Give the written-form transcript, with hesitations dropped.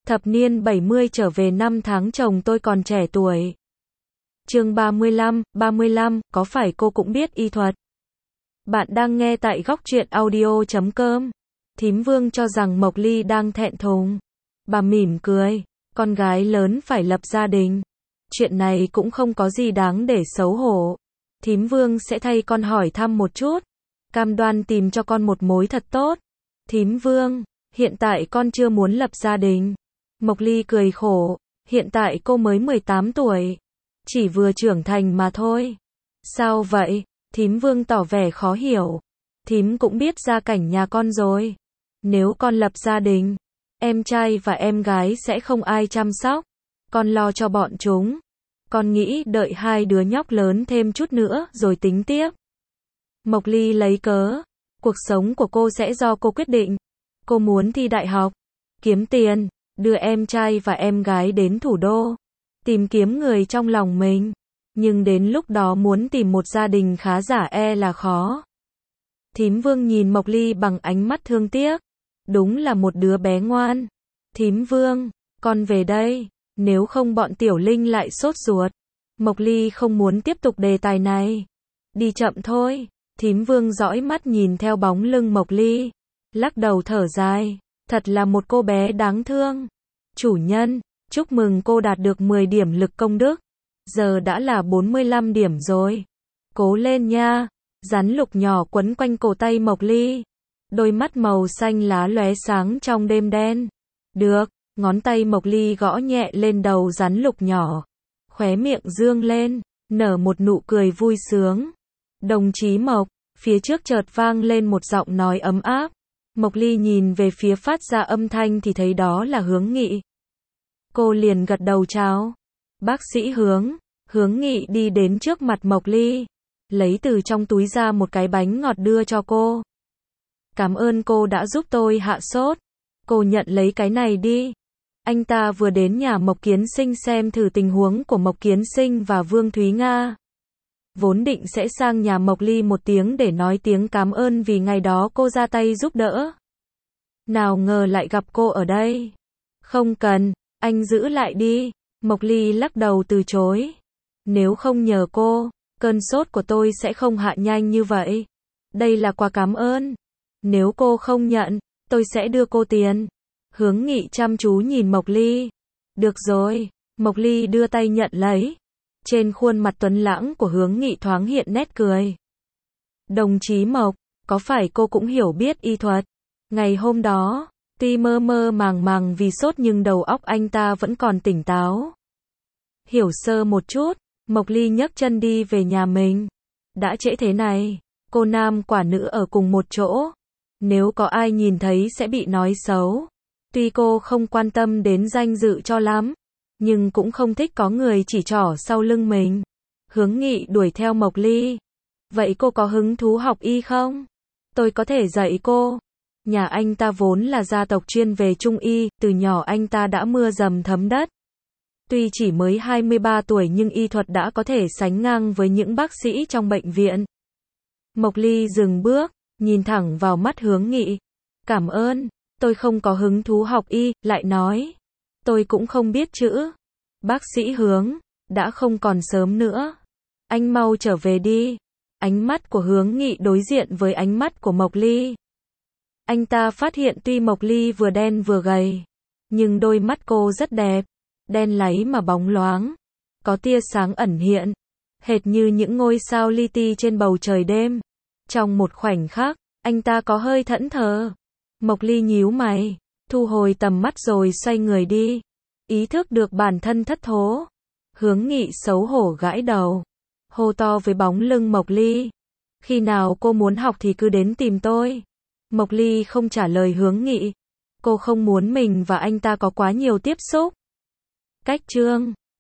Thập niên 70 trở về năm tháng chồng tôi còn trẻ tuổi. Chương 35, có phải cô cũng biết y thuật? Bạn đang nghe tại góc truyện audio.com. Thím Vương cho rằng Mộc Ly đang thẹn thùng. Bà mỉm cười, con gái lớn phải lập gia đình. Chuyện này cũng không có gì đáng để xấu hổ. Thím Vương sẽ thay con hỏi thăm một chút. Cam đoan tìm cho con một mối thật tốt. Thím Vương, hiện tại con chưa muốn lập gia đình. Mộc Ly cười khổ, hiện tại cô mới 18 tuổi. Chỉ vừa trưởng thành mà thôi. Sao vậy? Thím Vương tỏ vẻ khó hiểu. Thím cũng biết gia cảnh nhà con rồi. Nếu con lập gia đình, em trai và em gái sẽ không ai chăm sóc. Con lo cho bọn chúng. Con nghĩ đợi hai đứa nhóc lớn thêm chút nữa rồi tính tiếp. Mộc Ly lấy cớ. Cuộc sống của cô sẽ do cô quyết định. Cô muốn thi đại học, kiếm tiền, đưa em trai và em gái đến thủ đô, tìm kiếm người trong lòng mình. Nhưng đến lúc đó muốn tìm một gia đình khá giả là khó. Thím Vương nhìn Mộc Ly bằng ánh mắt thương tiếc. Đúng là một đứa bé ngoan. Thím Vương, con về đây, nếu không bọn Tiểu Linh lại sốt ruột. Mộc Ly không muốn tiếp tục đề tài này. Đi chậm thôi. Thím Vương dõi mắt nhìn theo bóng lưng Mộc Ly, lắc đầu thở dài. Thật là một cô bé đáng thương. Chủ nhân, chúc mừng cô đạt được 10 điểm lực công đức. Giờ đã là 45 điểm rồi. Cố lên nha. Rắn lục nhỏ quấn quanh cổ tay Mộc Ly. Đôi mắt màu xanh lá lóe sáng trong đêm đen. Được, ngón tay Mộc Ly gõ nhẹ lên đầu rắn lục nhỏ. Khóe miệng dương lên, nở một nụ cười vui sướng. Đồng chí Mộc, phía trước chợt vang lên một giọng nói ấm áp. Mộc Ly nhìn về phía phát ra âm thanh thì thấy đó là Hướng Nghị. Cô liền gật đầu chào. Bác sĩ Hướng. Hướng Nghị đi đến trước mặt Mộc Ly, lấy từ trong túi ra một cái bánh ngọt đưa cho cô. Cảm ơn cô đã giúp tôi hạ sốt. Cô nhận lấy cái này đi. Anh ta vừa đến nhà Mộc Kiến Sinh xem thử tình huống của Mộc Kiến Sinh và Vương Thúy Nga. Vốn định sẽ sang nhà Mộc Ly một tiếng để nói tiếng cảm ơn vì ngày đó cô ra tay giúp đỡ. Nào ngờ lại gặp cô ở đây. Không cần, anh giữ lại đi. Mộc Ly lắc đầu từ chối. Nếu không nhờ cô, cơn sốt của tôi sẽ không hạ nhanh như vậy. Đây là quà cảm ơn. Nếu cô không nhận, tôi sẽ đưa cô tiền. Hướng Nghị chăm chú nhìn Mộc Ly. Được rồi. Mộc Ly đưa tay nhận lấy. Trên khuôn mặt tuấn lãng của Hướng Nghị thoáng hiện nét cười. Đồng chí Mộc, có phải cô cũng hiểu biết y thuật? Ngày hôm đó, tuy mơ mơ màng màng vì sốt nhưng đầu óc anh ta vẫn còn tỉnh táo. Hiểu sơ một chút, Mộc Ly nhấc chân đi về nhà mình. Đã trễ thế này, cô nam quả nữ ở cùng một chỗ. Nếu có ai nhìn thấy sẽ bị nói xấu. Tuy cô không quan tâm đến danh dự cho lắm, nhưng cũng không thích có người chỉ trỏ sau lưng mình. Hướng Nghị đuổi theo Mộc Ly. Vậy cô có hứng thú học y không? Tôi có thể dạy cô. Nhà anh ta vốn là gia tộc chuyên về trung y, từ nhỏ anh ta đã mưa dầm thấm đất. Tuy chỉ mới 23 tuổi nhưng y thuật đã có thể sánh ngang với những bác sĩ trong bệnh viện. Mộc Ly dừng bước, nhìn thẳng vào mắt Hướng Nghị. Cảm ơn, tôi không có hứng thú học y, lại nói. Tôi cũng không biết chữ. Bác sĩ Hướng, đã không còn sớm nữa. Anh mau trở về đi. Ánh mắt của Hướng Nghị đối diện với ánh mắt của Mộc Ly. Anh ta phát hiện tuy Mộc Ly vừa đen vừa gầy, nhưng đôi mắt cô rất đẹp. Đen láy mà bóng loáng. Có tia sáng ẩn hiện. Hệt như những ngôi sao li ti trên bầu trời đêm. Trong một khoảnh khắc, anh ta có hơi thẫn thờ. Mộc Ly nhíu mày, thu hồi tầm mắt rồi xoay người đi. Ý thức được bản thân thất thố. Hướng Nghị xấu hổ gãi đầu. Hô to với bóng lưng Mộc Ly. Khi nào cô muốn học thì cứ đến tìm tôi. Mộc Ly không trả lời Hướng Nghị. Cô không muốn mình và anh ta có quá nhiều tiếp xúc. Cách chương